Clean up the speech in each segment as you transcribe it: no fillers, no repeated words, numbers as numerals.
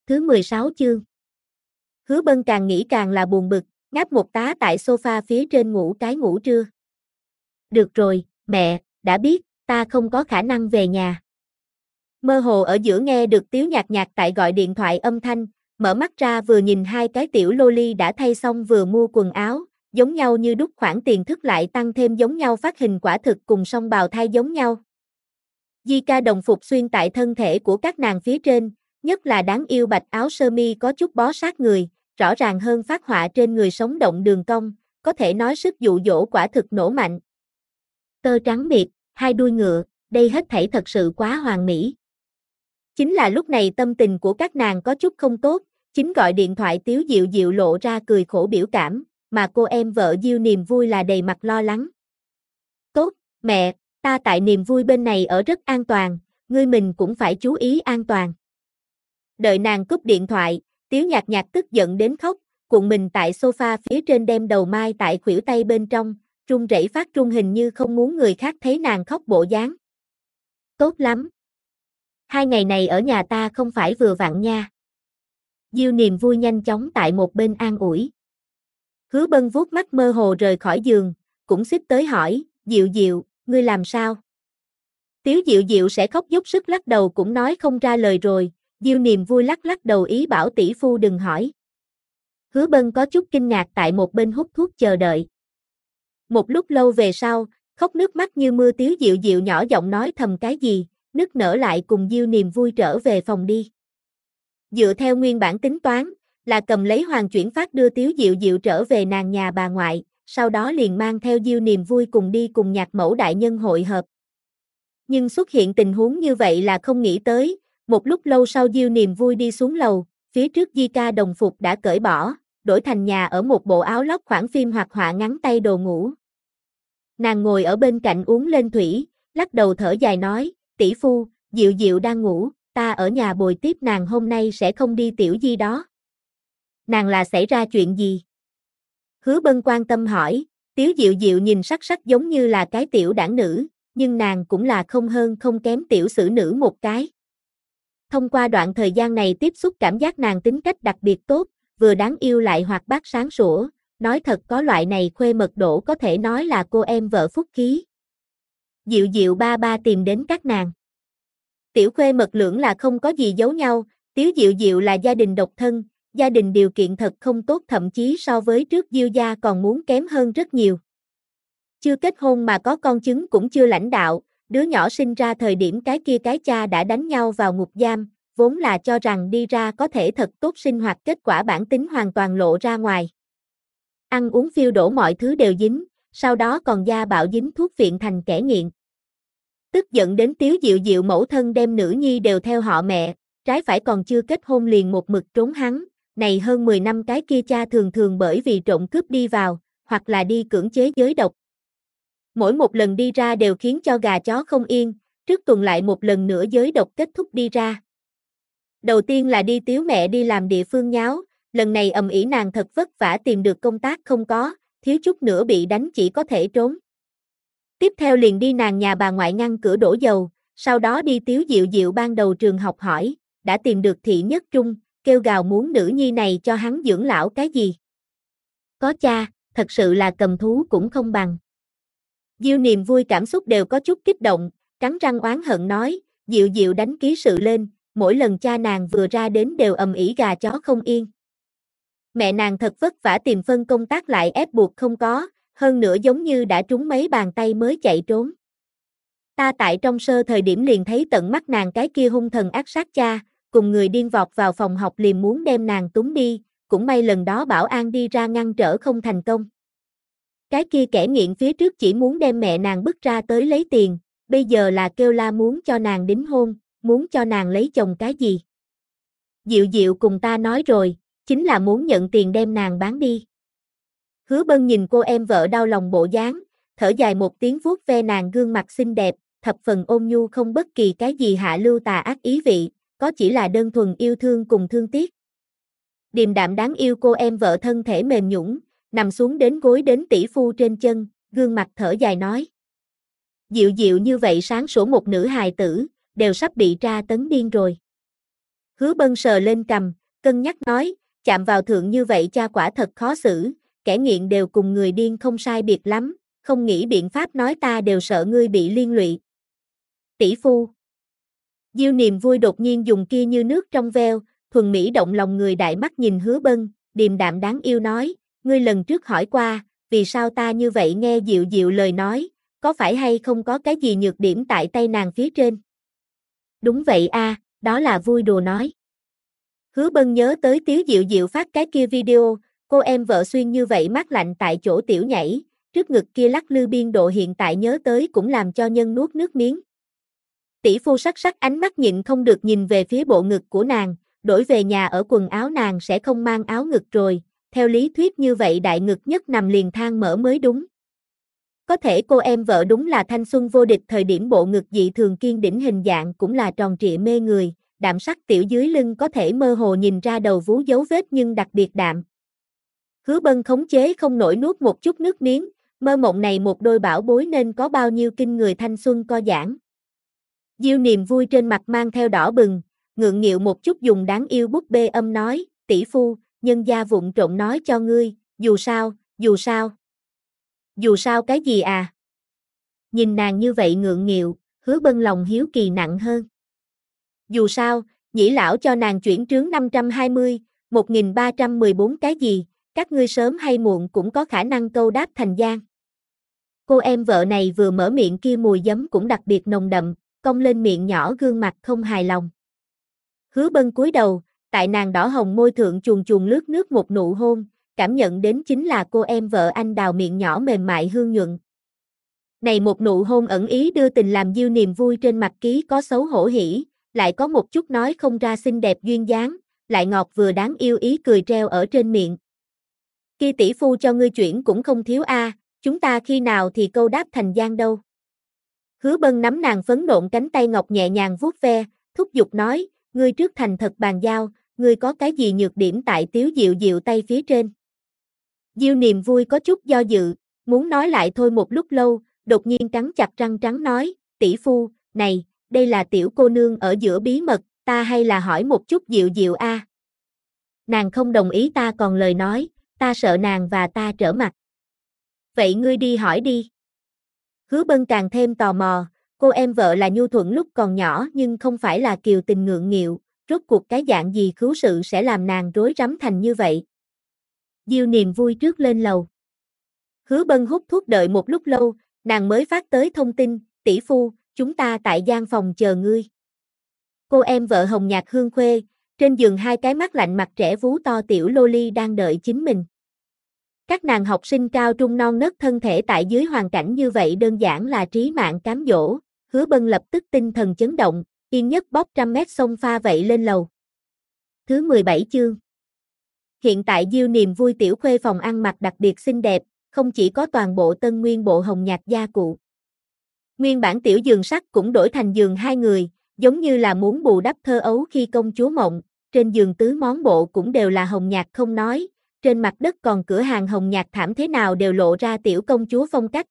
thứ 16 chương. Hứa Bân càng nghĩ càng là buồn bực, ngáp một tá tại sofa phía trên ngủ cái ngủ trưa. Được rồi, mẹ, đã biết, ta không có khả năng về nhà. Mơ hồ ở giữa nghe được Tiếu Nhạc Nhạc tại gọi điện thoại âm thanh, mở mắt ra vừa nhìn hai cái tiểu loli đã thay xong vừa mua quần áo, giống nhau như đúc, khoản tiền thức lại tăng thêm giống nhau, phát hình quả thực cùng song bào thai giống nhau. Di ca đồng phục xuyên tại thân thể của các nàng phía trên, nhất là đáng yêu bạch áo sơ mi có chút bó sát người, rõ ràng hơn phác họa trên người sống động đường cong, có thể nói sức dụ dỗ quả thực nổ mạnh. Tơ trắng miệt, hai đuôi ngựa, đây hết thảy thật sự quá hoàn mỹ. Chính là lúc này tâm tình của các nàng có chút không tốt, chính gọi điện thoại Tiếu Diệu Diệu lộ ra cười khổ biểu cảm, mà cô em vợ Diêu Niềm Vui là đầy mặt lo lắng. Tốt, mẹ, ta tại Niềm Vui bên này ở rất an toàn, ngươi mình cũng phải chú ý an toàn. Đợi nàng cúp điện thoại, Tiếu Nhạc Nhạc tức giận đến khóc, cuộn mình tại sofa phía trên đem đầu mai tại khuỷu tay bên trong, run rẩy phát run, hình như không muốn người khác thấy nàng khóc bộ dáng. Tốt lắm. 2 ngày này ở nhà ta không phải vừa vặn nha. Diêu Niềm Vui nhanh chóng tại một bên an ủi. Hứa Bân vuốt mắt mơ hồ rời khỏi giường, cũng xích tới hỏi, Diệu Diệu, ngươi làm sao? Tiếu Diệu Diệu sẽ khóc dốc sức lắc đầu cũng nói không ra lời rồi, Diêu Niềm Vui lắc lắc đầu ý bảo tỷ phu đừng hỏi. Hứa Bân có chút kinh ngạc tại một bên hút thuốc chờ đợi. Một lúc lâu về sau, khóc nước mắt như mưa Tiếu Diệu Diệu nhỏ giọng nói thầm cái gì, nức nở lại cùng Diêu Niềm Vui trở về phòng đi. Dựa theo nguyên bản tính toán, là cầm lấy Hoàng chuyển phát đưa Tiếu Diệu Diệu trở về nàng nhà bà ngoại, sau đó liền mang theo Diêu Niềm Vui cùng đi cùng Nhạc mẫu đại nhân hội hợp. Nhưng xuất hiện tình huống như vậy là không nghĩ tới, một lúc lâu sau Diêu Niềm Vui đi xuống lầu, phía trước Di ca đồng phục đã cởi bỏ, đổi thành nhà ở một bộ áo lót khoản phim hoặc họa ngắn tay đồ ngủ. Nàng ngồi ở bên cạnh uống lên thủy, lắc đầu thở dài nói, tỷ phu, Diệu Diệu đang ngủ, ta ở nhà bồi tiếp nàng, hôm nay sẽ không đi tiểu Di đó. Nàng là xảy ra chuyện gì? Hứa Bân quan tâm hỏi, Tiếu Diệu Diệu nhìn sắc sắc giống như là cái tiểu đảng nữ, nhưng nàng cũng là không hơn không kém tiểu sử nữ một cái. Thông qua đoạn thời gian này tiếp xúc cảm giác nàng tính cách đặc biệt tốt, vừa đáng yêu lại hoạt bát sáng sủa, nói thật có loại này khuê mật độ có thể nói là cô em vợ phúc khí. Diệu Diệu ba ba tìm đến các nàng. Tiểu khuê mật lưỡng là không có gì giấu nhau, Tiếu Diệu Diệu là gia đình độc thân, gia đình điều kiện thật không tốt, thậm chí so với trước Diêu gia còn muốn kém hơn rất nhiều. Chưa kết hôn mà có con chứng cũng chưa lãnh đạo, đứa nhỏ sinh ra thời điểm cái kia cái cha đã đánh nhau vào ngục giam, vốn là cho rằng đi ra có thể thật tốt sinh hoạt, kết quả bản tính hoàn toàn lộ ra ngoài. Ăn uống phiêu đổ mọi thứ đều dính, sau đó còn gia bạo dính thuốc viện thành kẻ nghiện. Tức giận đến Tiếu Diệu Diệu mẫu thân đem nữ nhi đều theo họ mẹ, trái phải còn chưa kết hôn liền một mực trốn hắn, này hơn 10 năm cái kia cha thường thường bởi vì trộm cướp đi vào, hoặc là đi cưỡng chế giới độc. Mỗi một lần đi ra đều khiến cho gà chó không yên, trước tuần lại một lần nữa giới độc kết thúc đi ra. Đầu tiên là đi Tiếu mẹ đi làm địa phương nháo, lần này ầm ĩ nàng thật vất vả tìm được công tác không có, thiếu chút nữa bị đánh chỉ có thể trốn. Tiếp theo liền đi nàng nhà bà ngoại ngăn cửa đổ dầu, sau đó đi Tiếu Diệu Diệu ban đầu trường học hỏi, đã tìm được thị nhất trung, kêu gào muốn nữ nhi này cho hắn dưỡng lão cái gì. Có cha, thật sự là cầm thú cũng không bằng. Diêu Niềm Vui cảm xúc đều có chút kích động, cắn răng oán hận nói, Diệu Diệu đánh ký sự lên, mỗi lần cha nàng vừa ra đến đều ầm ĩ gà chó không yên. Mẹ nàng thật vất vả tìm phân công tác lại ép buộc không có, hơn nữa giống như đã trúng mấy bàn tay mới chạy trốn. Ta tại trong sơ thời điểm liền thấy tận mắt nàng cái kia hung thần ác sát cha, cùng người điên vọt vào phòng học liền muốn đem nàng túng đi, cũng may lần đó bảo an đi ra ngăn trở không thành công. Cái kia kẻ nghiện phía trước chỉ muốn đem mẹ nàng bức ra tới lấy tiền, bây giờ là kêu la muốn cho nàng đính hôn, muốn cho nàng lấy chồng cái gì. Diệu Diệu cùng ta nói rồi, chính là muốn nhận tiền đem nàng bán đi. Hứa Bân nhìn cô em vợ đau lòng bộ dáng, thở dài một tiếng vuốt ve nàng gương mặt xinh đẹp, thập phần ôn nhu không bất kỳ cái gì hạ lưu tà ác ý vị, có chỉ là đơn thuần yêu thương cùng thương tiếc. Điềm đạm đáng yêu cô em vợ thân thể mềm nhũn, nằm xuống đến gối đến tỷ phu trên chân, gương mặt thở dài nói. Diệu Diệu như vậy sáng sủa một nữ hài tử, đều sắp bị tra tấn điên rồi. Hứa Bân sờ lên cằm, cân nhắc nói, chạm vào thượng như vậy cha quả thật khó xử, kẻ nghiện đều cùng người điên không sai biệt lắm, không nghĩ biện pháp nói ta đều sợ ngươi bị liên lụy. Tỷ phu. Diêu niềm vui đột nhiên dùng kia như nước trong veo, thuần mỹ động lòng người đại mắt nhìn Hứa Bân, điềm đạm đáng yêu nói, ngươi lần trước hỏi qua, vì sao ta như vậy nghe dịu dịu lời nói, có phải hay không có cái gì nhược điểm tại tay nàng phía trên? Đúng vậy a, đó là vui đùa nói. Hứa Bân nhớ tới Tiếu Diệu Diệu phát cái kia video, cô em vợ xuyên như vậy mát lạnh tại chỗ tiểu nhảy, trước ngực kia lắc lư biên độ hiện tại nhớ tới cũng làm cho nhân nuốt nước miếng. Tỷ phu sắc sắc ánh mắt nhịn không được nhìn về phía bộ ngực của nàng, đổi về nhà ở quần áo nàng sẽ không mang áo ngực rồi, theo lý thuyết như vậy đại ngực nhất nằm liền thang mở mới đúng. Có thể cô em vợ đúng là thanh xuân vô địch thời điểm bộ ngực dị thường kiên đỉnh hình dạng cũng là tròn trịa mê người, đạm sắc tiểu dưới lưng có thể mơ hồ nhìn ra đầu vú dấu vết nhưng đặc biệt đạm. Hứa Bân khống chế không nổi nuốt một chút nước miếng, mơ mộng này một đôi bảo bối nên có bao nhiêu kinh người thanh xuân co giãn. Diêu niềm vui trên mặt mang theo đỏ bừng, ngượng nghịu một chút dùng đáng yêu búp bê âm nói, tỷ phu, nhân gia vụng trộm nói cho ngươi, dù sao. Dù sao cái gì à? Nhìn nàng như vậy ngượng nghịu, Hứa Bân lòng hiếu kỳ nặng hơn. Dù sao, nhĩ lão cho nàng chuyển trướng 520, 1314 cái gì, các ngươi sớm hay muộn cũng có khả năng câu đáp thành giang. Cô em vợ này vừa mở miệng kia mùi giấm cũng đặc biệt nồng đậm, cong lên miệng nhỏ gương mặt không hài lòng. Hứa Bân cúi đầu, tại nàng đỏ hồng môi thượng chuồn chuồn lướt nước một nụ hôn, cảm nhận đến chính là cô em vợ anh đào miệng nhỏ mềm mại hương nhuận. Này một nụ hôn ẩn ý đưa tình làm Diêu niềm vui trên mặt ký có xấu hổ hỉ, lại có một chút nói không ra xinh đẹp duyên dáng, lại ngọt vừa đáng yêu ý cười treo ở trên miệng. Kia tỷ phu cho ngươi chuyển cũng không thiếu a, chúng ta khi nào thì câu đáp thành giang đâu. Hứa Bân nắm nàng phấn nộn cánh tay ngọc nhẹ nhàng vuốt ve, thúc giục nói, ngươi trước thành thật bàn giao, ngươi có cái gì nhược điểm tại Tiếu Diệu Diệu tay phía trên. Diêu niềm vui có chút do dự, muốn nói lại thôi một lúc lâu, đột nhiên cắn chặt răng trắng nói, tỷ phu, này, đây là tiểu cô nương ở giữa bí mật, ta hay là hỏi một chút Diệu Diệu a. Nàng không đồng ý ta còn lời nói, ta sợ nàng và ta trở mặt. Vậy ngươi đi hỏi đi. Hứa Bân càng thêm tò mò, cô em vợ là nhu thuận lúc còn nhỏ nhưng không phải là kiều tình ngượng nghịu, rốt cuộc cái dạng gì khứu sự sẽ làm nàng rối rắm thành như vậy. Diêu niềm vui trước lên lầu. Hứa Bân hút thuốc đợi một lúc lâu, nàng mới phát tới thông tin, tỷ phu, chúng ta tại gian phòng chờ ngươi. Cô em vợ hồng nhạt hương khuê, trên giường hai cái mắt lạnh mặt trẻ vú to tiểu loli đang đợi chính mình. Các nàng học sinh cao trung non nớt thân thể tại dưới hoàn cảnh như vậy đơn giản là trí mạng cám dỗ, Hứa Bân lập tức tinh thần chấn động, yên nhất bóp 100 mét sông pha vậy lên lầu. Thứ 17 chương. Hiện tại Diêu niềm vui tiểu khuê phòng ăn mặc đặc biệt xinh đẹp, không chỉ có toàn bộ tân nguyên bộ hồng nhạt gia cụ. Nguyên bản tiểu giường sắt cũng đổi thành giường hai người, giống như là muốn bù đắp thơ ấu khi công chúa mộng, trên giường tứ món bộ cũng đều là hồng nhạt không nói, trên mặt đất còn cửa hàng hồng nhạt thảm thế nào đều lộ ra tiểu công chúa phong cách.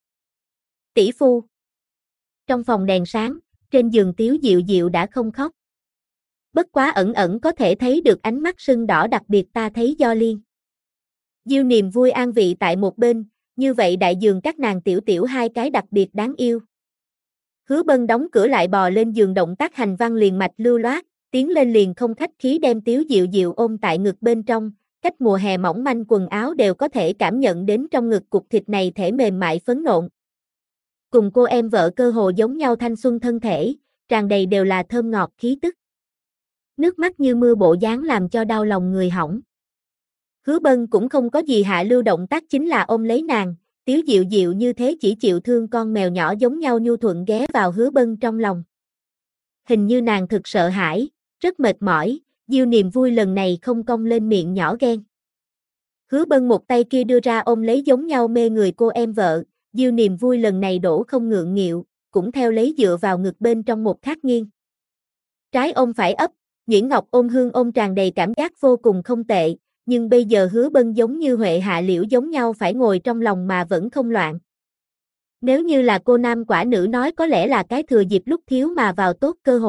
Tỷ phu. Trong phòng đèn sáng, trên giường Tiếu Diệu Diệu đã không khóc. Bất quá ẩn ẩn có thể thấy được ánh mắt sưng đỏ đặc biệt ta thấy do liên. Diêu niềm vui an vị tại một bên, như vậy đại giường các nàng tiểu tiểu hai cái đặc biệt đáng yêu. Hứa Bân đóng cửa lại bò lên giường động tác hành văn liền mạch lưu loát, tiến lên liền không khách khí đem Tiếu Diệu Diệu ôm tại ngực bên trong, cách mùa hè mỏng manh quần áo đều có thể cảm nhận đến trong ngực cục thịt này thể mềm mại phấn nộn. Cùng cô em vợ cơ hồ giống nhau thanh xuân thân thể, tràn đầy đều là thơm ngọt khí tức. Nước mắt như mưa bộ dáng làm cho đau lòng người hỏng. Hứa Bân cũng không có gì hạ lưu động tác chính là ôm lấy nàng, Tiếu Diệu Diệu như thế chỉ chịu thương con mèo nhỏ giống nhau nhu thuận ghé vào Hứa Bân trong lòng. Hình như nàng thực sợ hãi, rất mệt mỏi, Diêu niềm vui lần này không cong lên miệng nhỏ ghen. Hứa Bân một tay kia đưa ra ôm lấy giống nhau mê người cô em vợ, Diêu niềm vui lần này đổ không ngượng nghịu, cũng theo lấy dựa vào ngực bên trong một khắc nghiêng. Trái ôm phải ấp, Nhuyễn Ngọc ôm hương ôm tràn đầy cảm giác vô cùng không tệ, nhưng bây giờ Hứa Bân giống như Huệ Hạ Liễu giống nhau phải ngồi trong lòng mà vẫn không loạn. Nếu như là cô nam quả nữ nói có lẽ là cái thừa dịp lúc thiếu mà vào tốt cơ hội,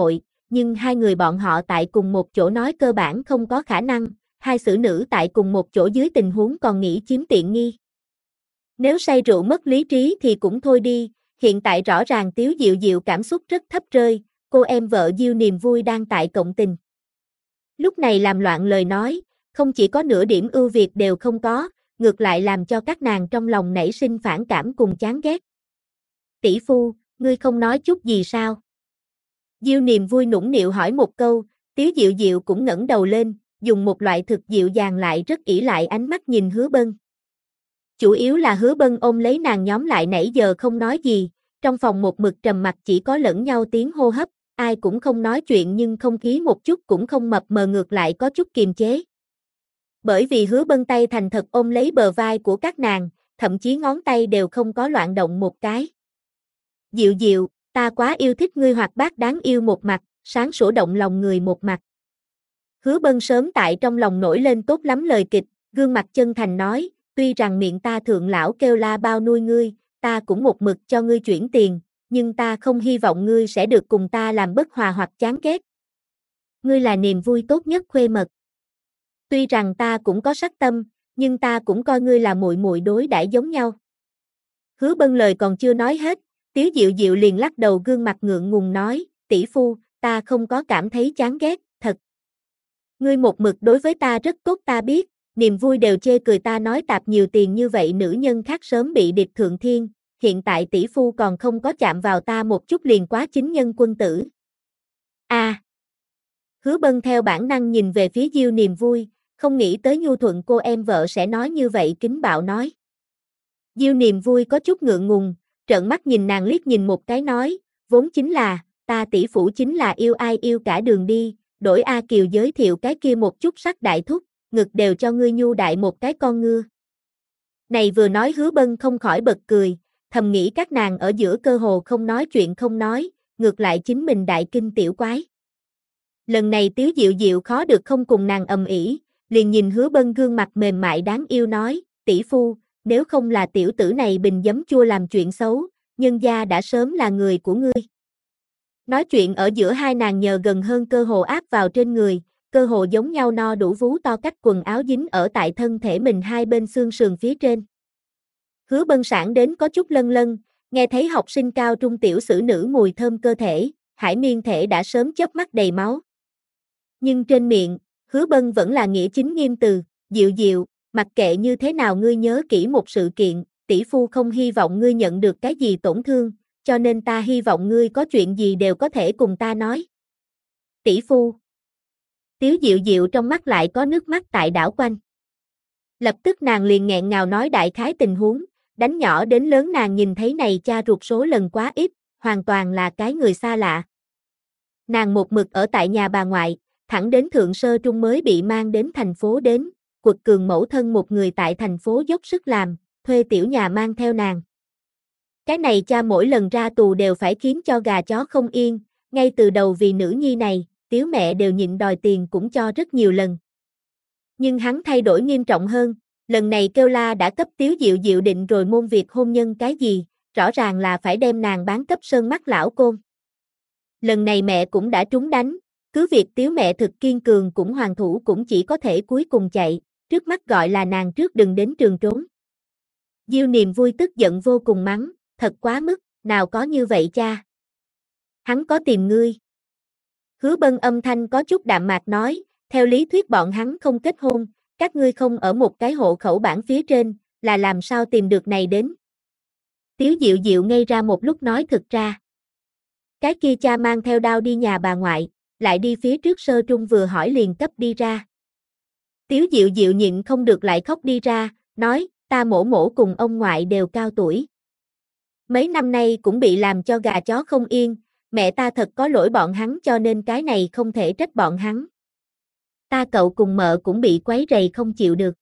nhưng hai người bọn họ tại cùng một chỗ nói cơ bản không có khả năng, hai xử nữ tại cùng một chỗ dưới tình huống còn nghĩ chiếm tiện nghi. Nếu say rượu mất lý trí thì cũng thôi đi, hiện tại rõ ràng Tiếu Diệu Diệu cảm xúc rất thấp rơi, cô em vợ Diêu Niềm Vui đang tại cộng tình. Lúc này làm loạn lời nói, không chỉ có nửa điểm ưu việt đều không có, ngược lại làm cho các nàng trong lòng nảy sinh phản cảm cùng chán ghét. Tỷ phu, ngươi không nói chút gì sao? Diêu Niềm Vui nũng nịu hỏi một câu, Tiếu Diệu Diệu cũng ngẩng đầu lên, dùng một loại thực dịu dàng lại rất ỷ lại ánh mắt nhìn Hứa Bân. Chủ yếu là Hứa Bân ôm lấy nàng nhóm lại nãy giờ không nói gì, trong phòng một mực trầm mặc chỉ có lẫn nhau tiếng hô hấp, ai cũng không nói chuyện nhưng không khí một chút cũng không mập mờ, ngược lại có chút kiềm chế. Bởi vì Hứa Bân tay thành thật ôm lấy bờ vai của các nàng, thậm chí ngón tay đều không có loạn động một cái. Diệu Diệu, ta quá yêu thích ngươi hoạt bát đáng yêu một mặt, sáng sủa động lòng người một mặt. Hứa Bân sớm tại trong lòng nổi lên tốt lắm lời kịch, gương mặt chân thành nói, tuy rằng miệng ta thượng lão kêu la bao nuôi ngươi, ta cũng một mực cho ngươi chuyển tiền, nhưng ta không hy vọng ngươi sẽ được cùng ta làm bất hòa hoặc chán ghét. Ngươi là niềm vui tốt nhất khuê mật. Tuy rằng ta cũng có sắc tâm, nhưng ta cũng coi ngươi là muội muội đối đãi giống nhau. Hứa Bân lời còn chưa nói hết, Tiếu Diệu Diệu liền lắc đầu gương mặt ngượng ngùng nói, tỷ phu, ta không có cảm thấy chán ghét, thật. Ngươi một mực đối với ta rất tốt ta biết, Niềm Vui đều chê cười ta nói tạp nhiều tiền như vậy nữ nhân khác sớm bị điệp thượng thiên, hiện tại tỷ phu còn không có chạm vào ta một chút liền quá chính nhân quân tử. Hứa Bân theo bản năng nhìn về phía Diêu Niềm Vui, không nghĩ tới nhu thuận cô em vợ sẽ nói như vậy kính bạo nói. Diêu Niềm Vui có chút ngượng ngùng, trợn mắt nhìn nàng liếc nhìn một cái nói, vốn chính là, ta tỷ phủ chính là yêu ai yêu cả đường đi, đổi A Kiều giới thiệu cái kia một chút sắc đại thúc, ngực đều cho ngươi nhu đại một cái con ngưa. Này vừa nói Hứa Bân không khỏi bật cười, thầm nghĩ các nàng ở giữa cơ hồ không nói chuyện không nói, ngược lại chính mình đại kinh tiểu quái. Lần này Tiếu Diệu Diệu khó được không cùng nàng ầm ĩ, liền nhìn Hứa Bân gương mặt mềm mại đáng yêu nói, tỷ phu, nếu không là tiểu tử này bình giấm chua làm chuyện xấu, nhân gia đã sớm là người của ngươi. Nói chuyện ở giữa hai nàng nhờ gần hơn cơ hồ áp vào trên người, cơ hồ giống nhau no đủ vú to cách quần áo dính ở tại thân thể mình hai bên xương sườn phía trên. Hứa Bân sản đến có chút lân lân, nghe thấy học sinh cao trung tiểu sử nữ mùi thơm cơ thể, Hải Miên thể đã sớm chớp mắt đầy máu. Nhưng trên miệng, Hứa Bân vẫn là nghĩa chính nghiêm từ, Diệu Diệu, mặc kệ như thế nào ngươi nhớ kỹ một sự kiện, tỷ phu không hy vọng ngươi nhận được cái gì tổn thương, cho nên ta hy vọng ngươi có chuyện gì đều có thể cùng ta nói. Tỷ phu. Tiếu Diệu Diệu trong mắt lại có nước mắt tại đảo quanh. Lập tức nàng liền nghẹn ngào nói đại khái tình huống, đánh nhỏ đến lớn nàng nhìn thấy này cha ruột số lần quá ít, hoàn toàn là cái người xa lạ. Nàng một mực ở tại nhà bà ngoại, thẳng đến thượng sơ trung mới bị mang đến thành phố đến, quật cường mẫu thân một người tại thành phố dốc sức làm, thuê tiểu nhà mang theo nàng. Cái này cha mỗi lần ra tù đều phải khiến cho gà chó không yên, ngay từ đầu vì nữ nhi này, Tiếu mẹ đều nhịn đòi tiền cũng cho rất nhiều lần. Nhưng hắn thay đổi nghiêm trọng hơn, lần này kêu la đã cấp Tiếu Diệu Diệu định rồi môn việc hôn nhân cái gì, rõ ràng là phải đem nàng bán cấp sơn mắt lão côn. Lần này mẹ cũng đã trúng đánh, cứ việc Tiếu mẹ thực kiên cường cũng hoàng thủ cũng chỉ có thể cuối cùng chạy, trước mắt gọi là nàng trước đừng đến trường trốn. Diêu Niềm Vui tức giận vô cùng mắng, thật quá mức, nào có như vậy cha. Hắn có tìm ngươi. Hứa Bân âm thanh có chút đạm mạc nói, theo lý thuyết bọn hắn không kết hôn, các ngươi không ở một cái hộ khẩu bảng phía trên, là làm sao tìm được này đến. Tiếu Diệu Diệu ngây ra một lúc nói thực ra. Cái kia cha mang theo đao đi nhà bà ngoại, lại đi phía trước sơ trung vừa hỏi liền cấp đi ra. Tiếu Diệu Diệu nhịn không được lại khóc đi ra, nói, ta mổ mổ cùng ông ngoại đều cao tuổi. Mấy năm nay cũng bị làm cho gà chó không yên, mẹ ta thật có lỗi bọn hắn cho nên cái này không thể trách bọn hắn. Ta cậu cùng mợ cũng bị quấy rầy không chịu được.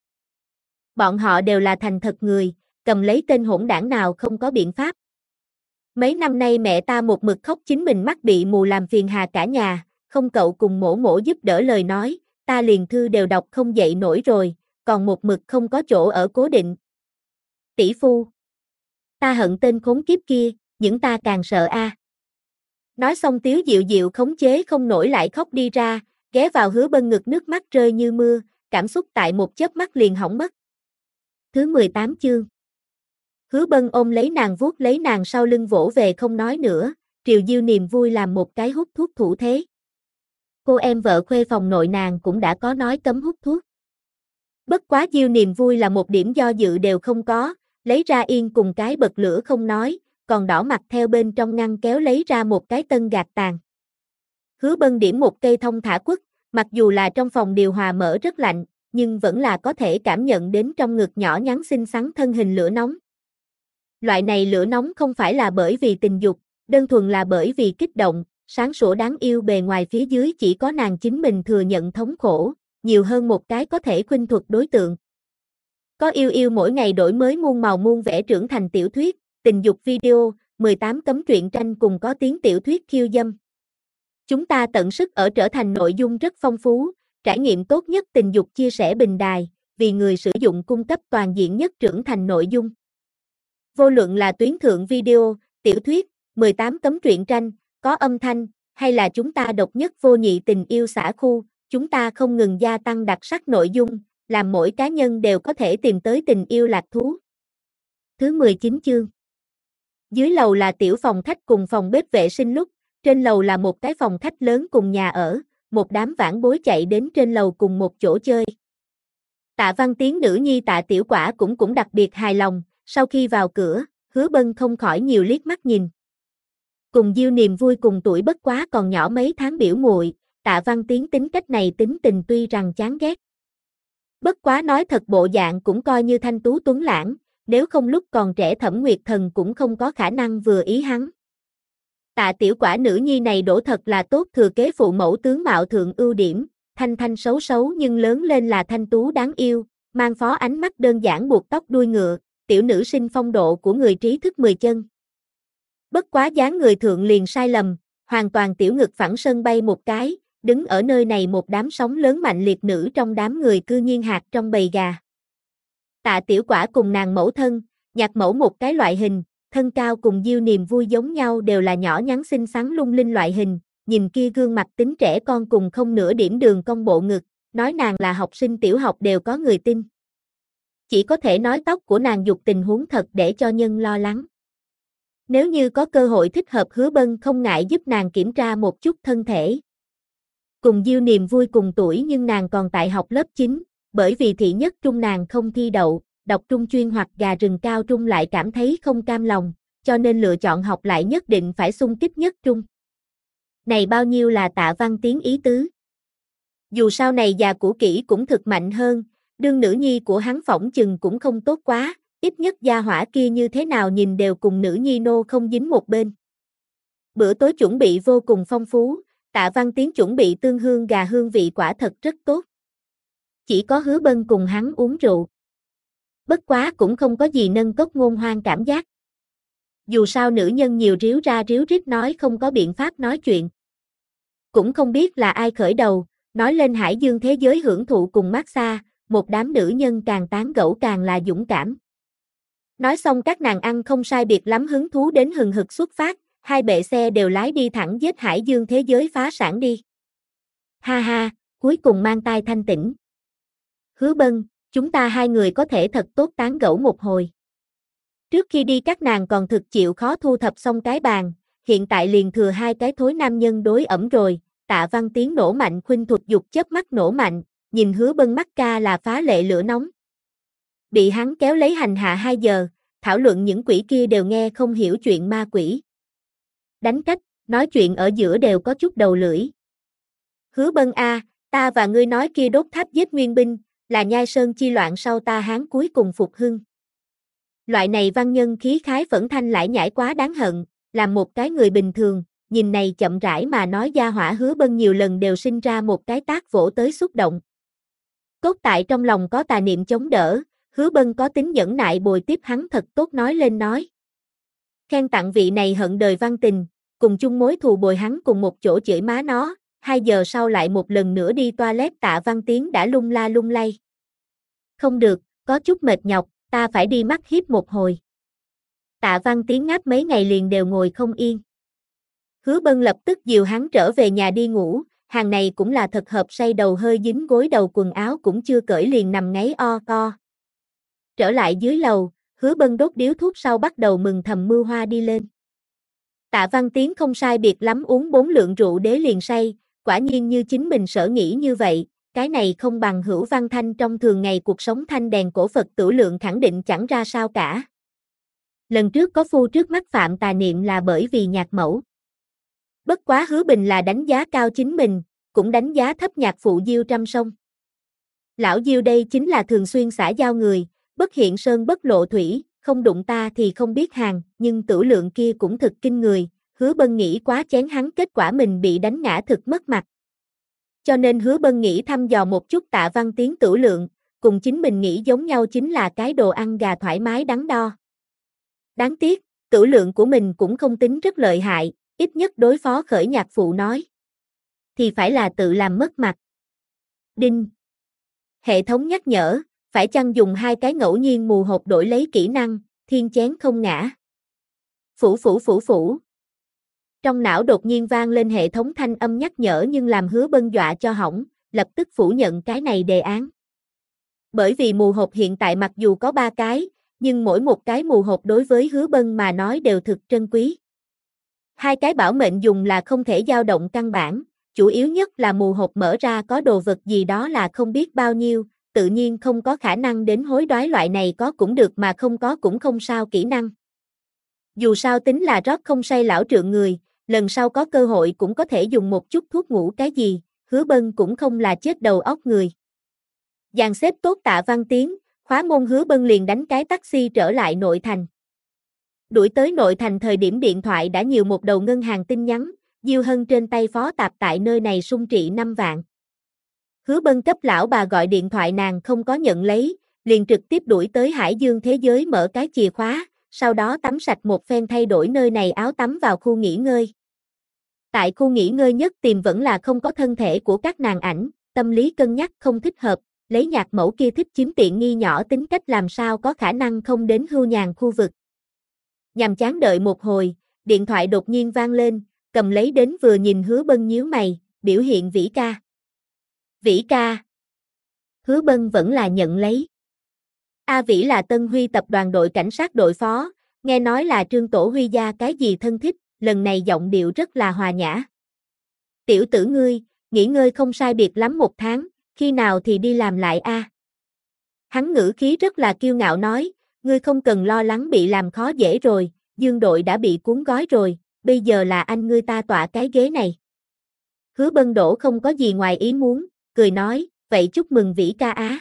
Bọn họ đều là thành thật người, cầm lấy tên hỗn đảng nào không có biện pháp. Mấy năm nay mẹ ta một mực khóc chính mình mắt bị mù làm phiền hà cả nhà, không cậu cùng mổ mổ giúp đỡ lời nói, ta liền thư đều đọc không dậy nổi rồi, còn một mực không có chỗ ở cố định. Tỷ phu. Ta hận tên khốn kiếp kia, những ta càng sợ a. Nói xong Tiếu Diệu Diệu khống chế không nổi lại khóc đi ra, ghé vào Hứa Bân ngực nước mắt rơi như mưa, cảm xúc tại một chớp mắt liền hỏng mất. Thứ 18 chương. Hứa Bân ôm lấy nàng vuốt lấy nàng sau lưng vỗ về không nói nữa, Triều Diêu niềm vui làm một cái hút thuốc thủ thế. Cô em vợ khuê phòng nội nàng cũng đã có nói cấm hút thuốc. Bất quá Diêu niềm vui là một điểm do dự đều không có, lấy ra yên cùng cái bật lửa không nói, còn đỏ mặt theo bên trong ngăn kéo lấy ra một cái tân gạt tàn. Hứa Bân điểm một cây thông thả quất, mặc dù là trong phòng điều hòa mở rất lạnh, nhưng vẫn là có thể cảm nhận đến trong ngực nhỏ nhắn xinh xắn thân hình lửa nóng. Loại này lửa nóng không phải là bởi vì tình dục, đơn thuần là bởi vì kích động, sáng sủa đáng yêu bề ngoài phía dưới chỉ có nàng chính mình thừa nhận thống khổ, nhiều hơn một cái có thể khuynh thuật đối tượng. Có yêu yêu mỗi ngày đổi mới muôn màu muôn vẻ trưởng thành tiểu thuyết, tình dục video, 18 cấm truyện tranh cùng có tiếng tiểu thuyết khiêu dâm. Chúng ta tận sức ở trở thành nội dung rất phong phú, trải nghiệm tốt nhất tình dục chia sẻ bình đài, vì người sử dụng cung cấp toàn diện nhất trưởng thành nội dung. Vô luận là tuyến thượng video, tiểu thuyết, 18 cấm truyện tranh, có âm thanh, hay là chúng ta độc nhất vô nhị tình yêu xã khu, chúng ta không ngừng gia tăng đặc sắc nội dung, làm mỗi cá nhân đều có thể tìm tới tình yêu lạc thú. Thứ 19 chương. Dưới lầu là tiểu phòng khách cùng phòng bếp vệ sinh lúc, trên lầu là một cái phòng khách lớn cùng nhà ở, một đám vãn bối chạy đến trên lầu cùng một chỗ chơi. Tạ Văn Tiến nữ nhi Tạ Tiểu Quả cũng đặc biệt hài lòng, sau khi vào cửa, Hứa Bân không khỏi nhiều liếc mắt nhìn. Cùng Diêu niềm vui cùng tuổi bất quá còn nhỏ mấy tháng biểu muội, Tạ Văn Tiến tính cách này tính tình tuy rằng chán ghét. Bất quá nói thật bộ dạng cũng coi như thanh tú tuấn lãng, nếu không lúc còn trẻ Thẩm Nguyệt Thần cũng không có khả năng vừa ý hắn. Tạ Tiểu Quả nữ nhi này đổ thật là tốt thừa kế phụ mẫu tướng mạo thượng ưu điểm, thanh thanh xấu xấu nhưng lớn lên là thanh tú đáng yêu, mang phó ánh mắt đơn giản buộc tóc đuôi ngựa, tiểu nữ sinh phong độ của người trí thức 10 chân. Bất quá dáng người thượng liền sai lầm, hoàn toàn tiểu ngực phẳng sân bay một cái, đứng ở nơi này một đám sóng lớn mạnh liệt nữ trong đám người cư nhiên hạt trong bầy gà. Tạ Tiểu Quả cùng nàng mẫu thân, nhạc mẫu một cái loại hình, thân cao cùng Diêu niềm vui giống nhau đều là nhỏ nhắn xinh xắn lung linh loại hình, nhìn kia gương mặt tính trẻ con cùng không nửa điểm đường cong bộ ngực, nói nàng là học sinh tiểu học đều có người tin. Chỉ có thể nói tóc của nàng dục tình huống thật để cho nhân lo lắng. Nếu như có cơ hội thích hợp Hứa Bân không ngại giúp nàng kiểm tra một chút thân thể. Cùng Diêu niềm vui cùng tuổi nhưng nàng còn tại học lớp 9, bởi vì thị nhất trung nàng không thi đậu, đọc trung chuyên hoặc gà rừng cao trung lại cảm thấy không cam lòng, cho nên lựa chọn học lại nhất định phải xung kích nhất trung. Này bao nhiêu là Tạ Văn Tiến ý tứ. Dù sau này già cũ kỹ cũng thực mạnh hơn, đương nữ nhi của hắn phỏng chừng cũng không tốt quá, ít nhất gia hỏa kia như thế nào nhìn đều cùng nữ nhi nô không dính một bên. Bữa tối chuẩn bị vô cùng phong phú, Tạ Văn Tiến chuẩn bị tương hương gà hương vị quả thật rất tốt. Chỉ có Hứa Bân cùng hắn uống rượu. Bất quá cũng không có gì nâng cốc ngôn hoang cảm giác. Dù sao nữ nhân nhiều ríu ra ríu rít nói không có biện pháp nói chuyện. Cũng không biết là ai khởi đầu, nói lên hải dương thế giới hưởng thụ cùng massage, một đám nữ nhân càng tán gẫu càng là dũng cảm. Nói xong các nàng ăn không sai biệt lắm hứng thú đến hừng hực xuất phát, hai bệ xe đều lái đi thẳng giết hải dương thế giới phá sản đi. Ha ha, cuối cùng mang tai thanh tĩnh. Hứa Bân, chúng ta hai người có thể thật tốt tán gẫu một hồi. Trước khi đi các nàng còn thực chịu khó thu thập xong cái bàn, hiện tại liền thừa hai cái thối nam nhân đối ẩm rồi, Tạ Văn Tiến nổ mạnh khuynh thuật dục chớp mắt nổ mạnh, nhìn Hứa Bân mắt ca là phá lệ lửa nóng. Bị hắn kéo lấy hành hạ 2 giờ, thảo luận những quỷ kia đều nghe không hiểu chuyện ma quỷ. Đánh cách, nói chuyện ở giữa đều có chút đầu lưỡi. Hứa Bân a, ta và ngươi nói kia đốt tháp giết nguyên binh, là Nhai Sơn chi loạn sau ta Hán cuối cùng phục hưng. Loại này văn nhân khí khái phẫn thanh lại nhảy quá đáng hận, làm một cái người bình thường, nhìn này chậm rãi mà nói gia hỏa Hứa Bân nhiều lần đều sinh ra một cái tác vỗ tới xúc động. Cốt tại trong lòng có tà niệm chống đỡ, Hứa Bân có tính nhẫn nại bồi tiếp hắn thật tốt nói lên nói. Khen tặng vị này hận đời văn tình, cùng chung mối thù bồi hắn cùng một chỗ chửi má nó, 2 giờ sau lại một lần nữa đi toilet Tạ Văn Tiến đã lung la lung lay. Không được, có chút mệt nhọc, ta phải đi mắt hiếp một hồi. Tạ Văn Tiến ngáp mấy ngày liền đều ngồi không yên. Hứa Bân lập tức dìu hắn trở về nhà đi ngủ, hàng này cũng là thật hợp say đầu hơi dính gối đầu quần áo cũng chưa cởi liền nằm ngáy o co. Trở lại dưới lầu, Hứa Bân đốt điếu thuốc sau bắt đầu mừng thầm mưa hoa đi lên. Tạ Văn Tiến không sai biệt lắm uống 4 lượng rượu đế liền say, quả nhiên như chính mình sở nghĩ như vậy, cái này không bằng Hữu Văn Thanh trong thường ngày cuộc sống thanh đèn cổ Phật tử lượng khẳng định chẳng ra sao cả. Lần trước có phu trước mắt phạm tà niệm là bởi vì nhạc mẫu. Bất quá Hứa Bình là đánh giá cao chính mình, cũng đánh giá thấp nhạc phụ Diêu Trăm Sông. Lão Diêu đây chính là thường xuyên xã giao người, bất hiện sơn bất lộ thủy, không đụng ta thì không biết hàng, nhưng tử lượng kia cũng thực kinh người, Hứa Bân nghĩ quá chén hắn kết quả mình bị đánh ngã thực mất mặt. Cho nên Hứa Bân nghĩ thăm dò một chút Tạ Văn Tiến tử lượng, cùng chính mình nghĩ giống nhau chính là cái đồ ăn gà thoải mái đắn đo. Đáng tiếc, tử lượng của mình cũng không tính rất lợi hại, ít nhất đối phó khởi nhạc phụ nói. Thì phải là tự làm mất mặt. Đinh. Hệ thống nhắc nhở, phải chăng dùng 2 cái ngẫu nhiên mù hộp đổi lấy kỹ năng, thiên chén không ngã. Phủ. Trong não đột nhiên vang lên hệ thống thanh âm nhắc nhở nhưng làm Hứa Bân dọa cho hỏng, lập tức phủ nhận cái này đề án. Bởi vì mù hộp hiện tại mặc dù có 3 cái, nhưng mỗi một cái mù hộp đối với Hứa Bân mà nói đều thực trân quý. 2 cái bảo mệnh dùng là không thể dao động căn bản, chủ yếu nhất là mù hộp mở ra có đồ vật gì đó là không biết bao nhiêu, tự nhiên không có khả năng đến hối đoái loại này có cũng được mà không có cũng không sao kỹ năng. Dù sao tính là rót không say lão trượng người, lần sau có cơ hội cũng có thể dùng một chút thuốc ngủ cái gì, Hứa Bân cũng không là chết đầu óc người. Dàn xếp tốt Tạ Văn Tiến, khóa môn Hứa Bân liền đánh cái taxi trở lại nội thành. Đuổi tới nội thành thời điểm điện thoại đã nhiều một đầu ngân hàng tin nhắn, Diêu Hân trên tay phó tạp tại nơi này sung trị 5 vạn. Hứa Bân cấp lão bà gọi điện thoại nàng không có nhận lấy, liền trực tiếp đuổi tới Hải Dương Thế Giới mở cái chìa khóa, sau đó tắm sạch một phen thay đổi nơi này áo tắm vào khu nghỉ ngơi. Tại khu nghỉ ngơi nhất tìm vẫn là không có thân thể của các nàng ảnh, tâm lý cân nhắc không thích hợp, lấy nhạc mẫu kia thích chiếm tiện nghi nhỏ tính cách làm sao có khả năng không đến hưu nhàn khu vực. Nhằm chán đợi một hồi, điện thoại đột nhiên vang lên, cầm lấy đến vừa nhìn Hứa Bân nhíu mày, biểu hiện Vĩ ca. Vĩ ca. Hứa Bân vẫn là nhận lấy. A Vĩ là Tân Huy tập đoàn đội cảnh sát đội phó, nghe nói là Trương Tổ Huy gia cái gì thân thích, lần này giọng điệu rất là hòa nhã. Tiểu tử ngươi, nghỉ ngơi không sai biệt lắm 1 tháng, khi nào thì đi làm lại a? Hắn ngữ khí rất là kiêu ngạo nói, ngươi không cần lo lắng bị làm khó dễ rồi, Dương đội đã bị cuốn gói rồi, bây giờ là anh ngươi ta tọa cái ghế này. Hứa Bân Đỗ không có gì ngoài ý muốn, cười nói, vậy chúc mừng Vĩ ca á.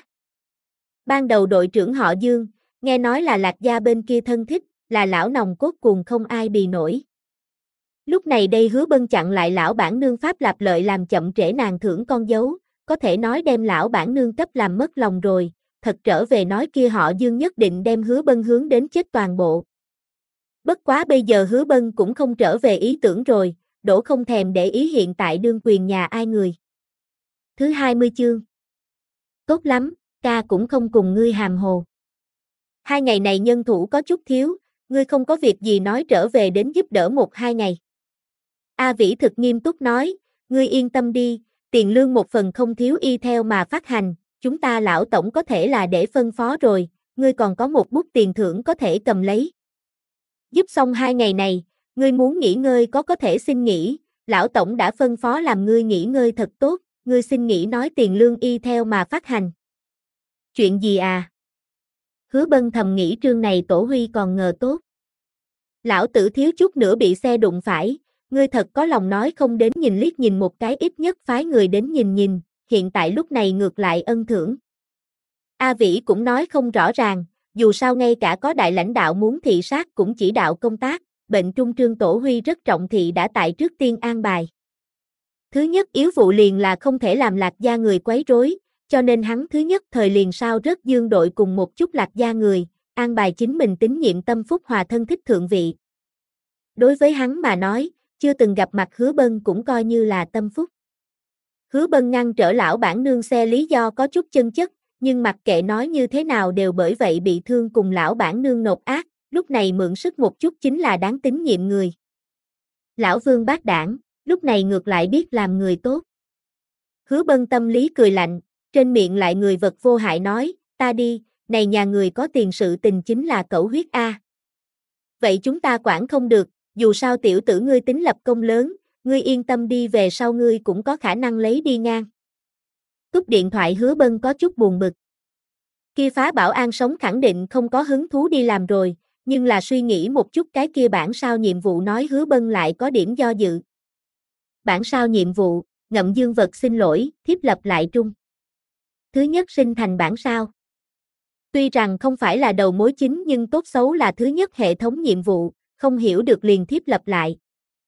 Ban đầu đội trưởng họ Dương, nghe nói là Lạc gia bên kia thân thích, là lão nòng cốt cùng không ai bì nổi. Lúc này đây Hứa Bân chặn lại lão bản nương Pháp Lạp Lợi làm chậm trễ nàng thưởng con dấu, có thể nói đem lão bản nương cấp làm mất lòng rồi, thật trở về nói kia họ Dương nhất định đem Hứa Bân hướng đến chết toàn bộ. Bất quá bây giờ Hứa Bân cũng không trở về ý tưởng rồi, Đỗ không thèm để ý hiện tại đương quyền nhà ai người. Thứ 20 chương. Tốt lắm, ca cũng không cùng ngươi hàm hồ. 2 ngày này nhân thủ có chút thiếu, ngươi không có việc gì nói trở về đến giúp đỡ 1-2 ngày. A Vĩ thực nghiêm túc nói, ngươi yên tâm đi, tiền lương một phần không thiếu y theo mà phát hành, chúng ta lão tổng có thể là để phân phó rồi, ngươi còn có một bút tiền thưởng có thể cầm lấy. Giúp xong 2 ngày này, ngươi muốn nghỉ ngơi có thể xin nghỉ, lão tổng đã phân phó làm ngươi nghỉ ngơi thật tốt, ngươi xin nghỉ nói tiền lương y theo mà phát hành. Chuyện gì à? Hứa Bân thầm nghĩ trương này Tổ Huy còn ngờ tốt. Lão tử thiếu chút nữa bị xe đụng phải, ngươi thật có lòng nói không đến nhìn liếc nhìn một cái ít nhất phái người đến nhìn, hiện tại lúc này ngược lại ân thưởng. A Vĩ cũng nói không rõ ràng, dù sao ngay cả có đại lãnh đạo muốn thị sát cũng chỉ đạo công tác, bệnh trung Trương Tổ Huy rất trọng thị đã tại trước tiên an bài. Thứ nhất yếu vụ liền là không thể làm Lạc gia người quấy rối, cho nên hắn thứ nhất thời liền sao rớt Dương đội cùng một chút Lạc gia người, an bài chính mình tín nhiệm tâm phúc hòa thân thích thượng vị. Đối với hắn mà nói, chưa từng gặp mặt Hứa Bân cũng coi như là tâm phúc. Hứa Bân ngăn trở lão bản nương xe lý do có chút chân chất, nhưng mặc kệ nói như thế nào đều bởi vậy bị thương cùng lão bản nương nột ác, lúc này mượn sức một chút chính là đáng tín nhiệm người. Lão Vương bác đảng, lúc này ngược lại biết làm người tốt. Hứa Bân tâm lý cười lạnh, trên miệng lại người vật vô hại nói, ta đi, này nhà người có tiền sự tình chính là cẩu huyết a. Vậy chúng ta quản không được, dù sao tiểu tử ngươi tính lập công lớn, ngươi yên tâm đi về sau ngươi cũng có khả năng lấy đi ngang. Cúp điện thoại Hứa Bân có chút buồn bực. Kia phá bảo an sống khẳng định không có hứng thú đi làm rồi, nhưng là suy nghĩ một chút cái kia bản sao nhiệm vụ nói Hứa Bân lại có điểm do dự. Bản sao nhiệm vụ, Ngậm Dương Vật xin lỗi, thiếp lập lại trung. Thứ nhất sinh thành bản sao. Tuy rằng không phải là đầu mối chính nhưng tốt xấu là thứ nhất hệ thống nhiệm vụ, không hiểu được liền thiếp lập lại.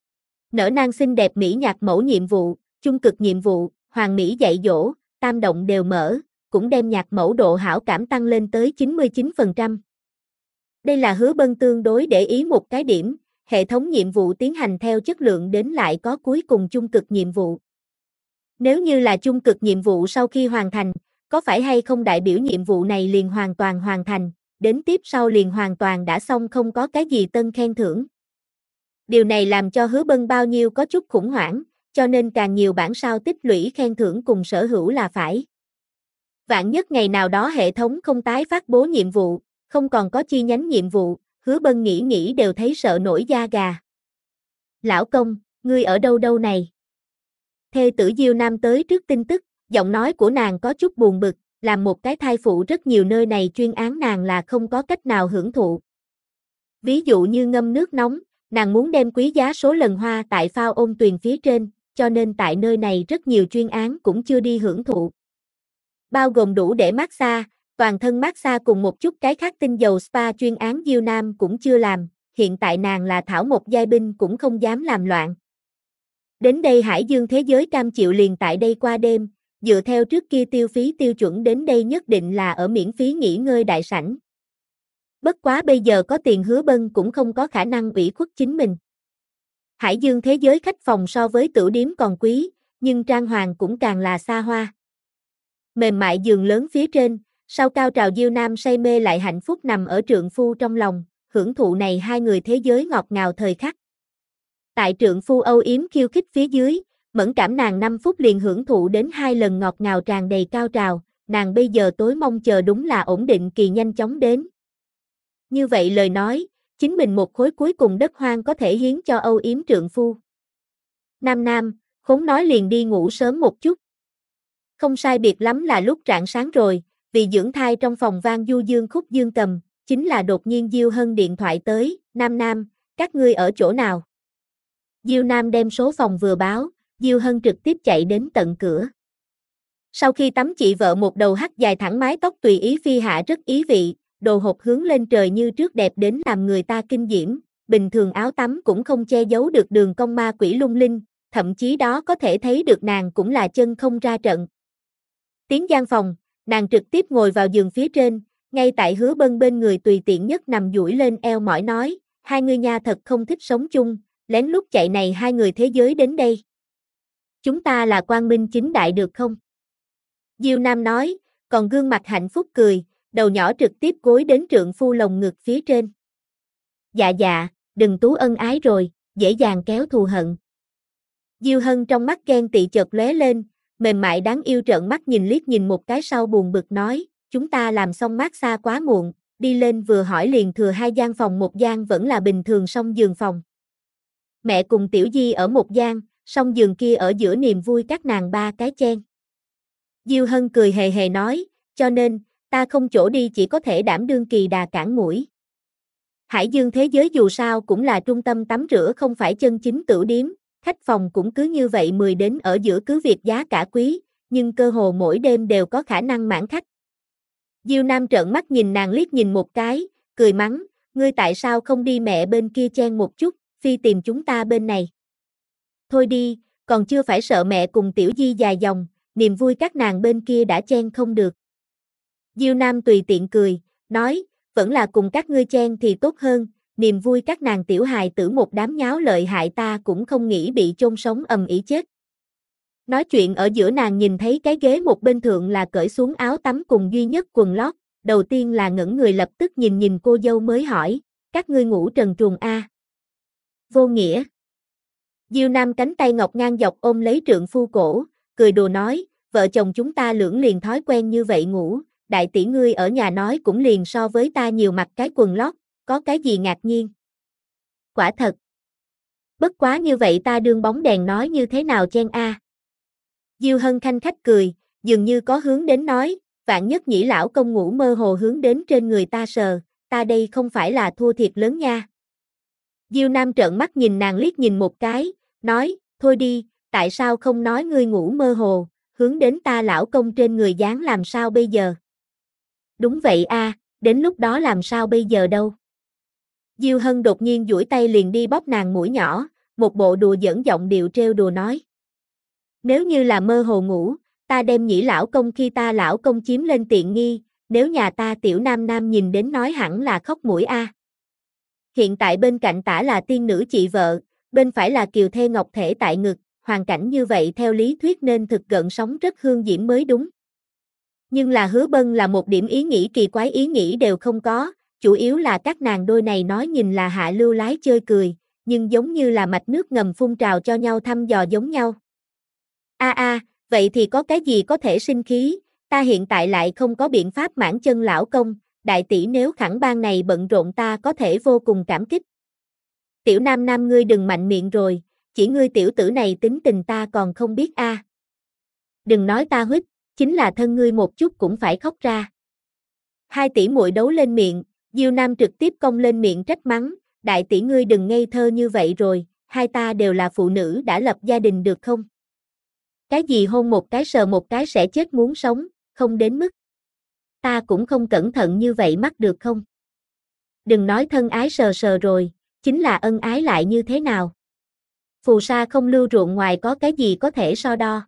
Nở nang xinh đẹp mỹ nhạc mẫu nhiệm vụ, trung cực nhiệm vụ, hoàng mỹ dạy dỗ, tam động đều mở, cũng đem nhạc mẫu độ hảo cảm tăng lên tới 99%. Đây là Hứa Bân tương đối để ý một cái điểm, hệ thống nhiệm vụ tiến hành theo chất lượng đến lại có cuối cùng trung cực nhiệm vụ. Nếu như là trung cực nhiệm vụ sau khi hoàn thành, có phải hay không đại biểu nhiệm vụ này liền hoàn toàn hoàn thành, đến tiếp sau liền hoàn toàn đã xong không có cái gì tân khen thưởng. Điều này làm cho Hứa Bân bao nhiêu có chút khủng hoảng, cho nên càng nhiều bản sao tích lũy khen thưởng cùng sở hữu là phải. Vạn nhất ngày nào đó hệ thống không tái phát bố nhiệm vụ, không còn có chi nhánh nhiệm vụ, Hứa Bân nghĩ đều thấy sợ nổi da gà. Lão công, ngươi ở đâu đâu này? Thê tử Diêu Nam tới trước tin tức, giọng nói của nàng có chút buồn bực, làm một cái thai phụ rất nhiều nơi này chuyên án nàng là không có cách nào hưởng thụ. Ví dụ như ngâm nước nóng, nàng muốn đem quý giá số lần hoa tại phao ôn tuyền phía trên, cho nên tại nơi này rất nhiều chuyên án cũng chưa đi hưởng thụ. Bao gồm đủ để massage, toàn thân massage cùng một chút cái khác tinh dầu spa chuyên án Diêu Nam cũng chưa làm, hiện tại nàng là thảo một giai binh cũng không dám làm loạn. Đến đây Hải Dương thế giới cam chịu liền tại đây qua đêm, dựa theo trước kia tiêu phí tiêu chuẩn đến đây nhất định là ở miễn phí nghỉ ngơi đại sảnh. Bất quá bây giờ có tiền Hứa Bân cũng không có khả năng ủy khuất chính mình. Hải Dương thế giới khách phòng so với tửu điếm còn quý, nhưng trang hoàng cũng càng là xa hoa. Mềm mại giường lớn phía trên, sau cao trào Diêu Nam say mê lại hạnh phúc nằm ở trượng phu trong lòng, hưởng thụ này hai người thế giới ngọt ngào thời khắc. Tại trượng phu âu yếm khiêu khích phía dưới, mẫn cảm nàng 5 phút liền hưởng thụ đến 2 lần ngọt ngào tràn đầy cao trào, nàng bây giờ tối mong chờ đúng là ổn định kỳ nhanh chóng đến. Như vậy lời nói, chính mình một khối cuối cùng đất hoang có thể hiến cho âu yếm trượng phu. Nam, khốn nói liền đi ngủ sớm một chút. Không sai biệt lắm là lúc rạng sáng rồi, vì dưỡng thai trong phòng vang du dương khúc dương cầm, chính là đột nhiên Diêu Hân điện thoại tới, Nam, các ngươi ở chỗ nào? Diêu Nam đem số phòng vừa báo, Diêu Hân trực tiếp chạy đến tận cửa. Sau khi tắm chị vợ một đầu hắt dài thẳng mái tóc tùy ý phi hạ rất ý vị, đồ hộp hướng lên trời như trước đẹp đến làm người ta kinh diễm, bình thường áo tắm cũng không che giấu được đường cong ma quỷ lung linh, thậm chí đó có thể thấy được nàng cũng là chân không ra trận. Tiến gian phòng, nàng trực tiếp ngồi vào giường phía trên, ngay tại Hứa Bân bên người tùy tiện nhất nằm duỗi lên eo mỏi nói, hai người nha thật không thích sống chung, lén lút chạy này hai người thế giới đến đây. Chúng ta là quang minh chính đại được không? Diêu Nam nói, còn gương mặt hạnh phúc cười, đầu nhỏ trực tiếp gối đến trượng phu lồng ngực phía trên. Dạ, đừng tú ân ái rồi, dễ dàng kéo thù hận. Diêu Hân trong mắt ghen tị chợt lóe lên, mềm mại đáng yêu trợn mắt nhìn liếc nhìn một cái sau buồn bực nói, chúng ta làm xong massage quá muộn, đi lên vừa hỏi liền thừa 2 gian phòng, một gian vẫn là bình thường song giường phòng. Mẹ cùng Tiểu Di ở một gian, song giường kia ở giữa niềm vui các nàng 3 cái chen. Diêu Hân cười hề hề nói, cho nên, ta không chỗ đi chỉ có thể đảm đương kỳ đà cản mũi. Hải Dương thế giới dù sao cũng là trung tâm tắm rửa không phải chân chính tửu điếm, khách phòng cũng cứ như vậy 10 đến ở giữa cứ việc giá cả quý, nhưng cơ hồ mỗi đêm đều có khả năng mãn khách. Diêu Nam trợn mắt nhìn nàng liếc nhìn một cái, cười mắng, ngươi tại sao không đi mẹ bên kia chen một chút, phi tìm chúng ta bên này. Thôi đi, còn chưa phải sợ mẹ cùng Tiểu Di dài dòng, niềm vui các nàng bên kia đã chen không được. Diêu Nam tùy tiện cười, nói, vẫn là cùng các ngươi chen thì tốt hơn, niềm vui các nàng tiểu hài tử một đám nháo lợi hại ta cũng không nghĩ bị chôn sống ầm ĩ chết. Nói chuyện ở giữa nàng nhìn thấy cái ghế một bên thượng là cởi xuống áo tắm cùng duy nhất quần lót, đầu tiên là ngẩn người lập tức nhìn cô dâu mới hỏi, các ngươi ngủ trần truồng a? Vô nghĩa. Diêu Nam cánh tay ngọc ngang dọc ôm lấy trượng phu cổ, cười đùa nói, vợ chồng chúng ta lưỡng liền thói quen như vậy ngủ, đại tỷ ngươi ở nhà nói cũng liền so với ta nhiều mặc cái quần lót, có cái gì ngạc nhiên. Quả thật. Bất quá như vậy ta đương bóng đèn nói như thế nào chen a. Diêu Hân khanh khách cười, dường như có hướng đến nói, vạn nhất nhĩ lão công ngủ mơ hồ hướng đến trên người ta sờ, ta đây không phải là thua thiệt lớn nha. Diêu Nam trợn mắt nhìn nàng liếc nhìn một cái, nói, thôi đi, tại sao không nói ngươi ngủ mơ hồ, hướng đến ta lão công trên người dán làm sao bây giờ? Đúng vậy a, đến lúc đó làm sao bây giờ đâu? Diêu Hân đột nhiên duỗi tay liền đi bóp nàng mũi nhỏ, một bộ đùa giỡn giọng điệu trêu đùa nói. Nếu như là mơ hồ ngủ, ta đem nhĩ lão công khi ta lão công chiếm lên tiện nghi, nếu nhà ta tiểu nam nam nhìn đến nói hẳn là khóc mũi a. Hiện tại bên cạnh tả là tiên nữ chị vợ, bên phải là kiều thê ngọc thể tại ngực, hoàn cảnh như vậy theo lý thuyết nên thực gợn sóng rất hương diễm mới đúng. Nhưng là Hứa Bân là một điểm ý nghĩ kỳ quái ý nghĩ đều không có, chủ yếu là các nàng đôi này nói nhìn là hạ lưu lái chơi cười, nhưng giống như là mạch nước ngầm phun trào cho nhau thăm dò giống nhau. Vậy thì có cái gì có thể sinh khí, ta hiện tại lại không có biện pháp mãn chân lão công, đại tỷ nếu khẳng ban này bận rộn ta có thể vô cùng cảm kích. Tiểu nam nam ngươi đừng mạnh miệng rồi, chỉ ngươi tiểu tử này tính tình ta còn không biết a. Đừng nói ta huýt, chính là thân ngươi một chút cũng phải khóc ra. Hai tỷ muội đấu lên miệng, Diêu Nam trực tiếp cong lên miệng trách mắng, đại tỷ ngươi đừng ngây thơ như vậy rồi, hai ta đều là phụ nữ đã lập gia đình được không? Cái gì hôn một cái sờ một cái sẽ chết muốn sống, không đến mức. Ta cũng không cẩn thận như vậy mắc được không? Đừng nói thân ái sờ sờ rồi, chính là ân ái lại như thế nào? Phù sa không lưu ruộng ngoài có cái gì có thể so đo?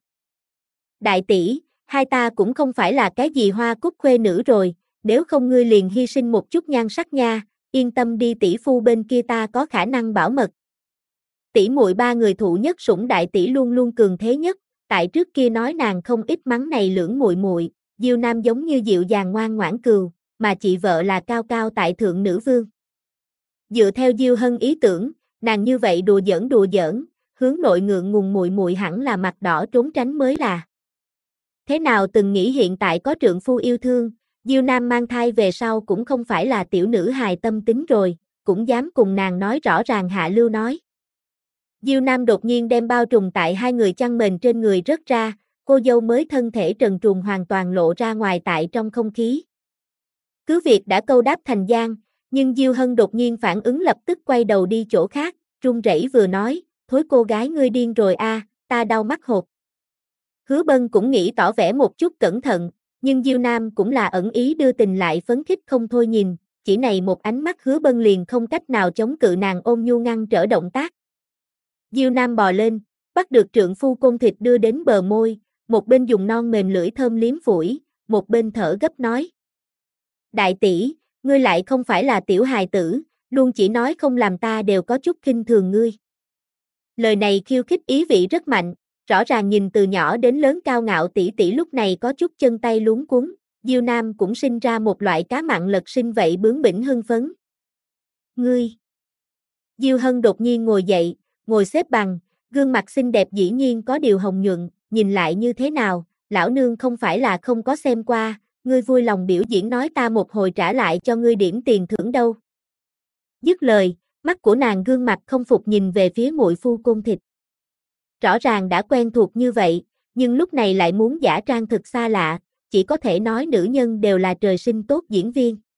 Đại tỷ, hai ta cũng không phải là cái gì hoa cúc khuê nữ rồi, nếu không ngươi liền hy sinh một chút nhan sắc nha, yên tâm đi tỷ phu bên kia ta có khả năng bảo mật. Tỷ muội ba người thụ nhất sủng đại tỷ luôn luôn cường thế nhất, tại trước kia nói nàng không ít mắng này lưỡng muội muội, Diêu Nam giống như dịu dàng ngoan ngoãn cừu, mà chị vợ là cao cao tại thượng nữ vương. Dựa theo Diêu Hân ý tưởng, nàng như vậy đùa giỡn, hướng nội ngượng ngùng muội muội hẳn là mặt đỏ trốn tránh mới là. Thế nào từng nghĩ hiện tại có trượng phu yêu thương, Diêu Nam mang thai về sau cũng không phải là tiểu nữ hài tâm tính rồi, cũng dám cùng nàng nói rõ ràng hạ lưu nói. Diêu Nam đột nhiên đem bao trùm tại hai người chăn mền trên người rớt ra, cô dâu mới thân thể trần truồng hoàn toàn lộ ra ngoài tại trong không khí. Cứ việc đã câu đáp thành giang, nhưng Diêu Hân đột nhiên phản ứng lập tức quay đầu đi chỗ khác, run rẩy vừa nói, thối cô gái ngươi điên rồi a, ta đau mắt hột. Hứa Bân cũng nghĩ tỏ vẻ một chút cẩn thận, nhưng Diêu Nam cũng là ẩn ý đưa tình lại phấn khích không thôi nhìn, chỉ này một ánh mắt Hứa Bân liền không cách nào chống cự nàng ôn nhu ngăn trở động tác. Diêu Nam bò lên, bắt được trượng phu côn thịt đưa đến bờ môi, một bên dùng non mềm lưỡi thơm liếm phủi, một bên thở gấp nói. Đại tỷ, ngươi lại không phải là tiểu hài tử, luôn chỉ nói không làm ta đều có chút khinh thường ngươi. Lời này khiêu khích ý vị rất mạnh, rõ ràng nhìn từ nhỏ đến lớn cao ngạo tỷ tỷ lúc này có chút chân tay luống cuống, Diêu Nam cũng sinh ra một loại cá mặn lật sinh vậy bướng bỉnh hưng phấn. Ngươi! Diêu Hân đột nhiên ngồi dậy, ngồi xếp bằng, gương mặt xinh đẹp dĩ nhiên có điều hồng nhuận, nhìn lại như thế nào, lão nương không phải là không có xem qua, ngươi vui lòng biểu diễn nói ta một hồi trả lại cho ngươi điểm tiền thưởng đâu. Dứt lời, mắt của nàng gương mặt không phục nhìn về phía muội phu côn thịt. Rõ ràng đã quen thuộc như vậy, nhưng lúc này lại muốn giả trang thực xa lạ, chỉ có thể nói nữ nhân đều là trời sinh tốt diễn viên.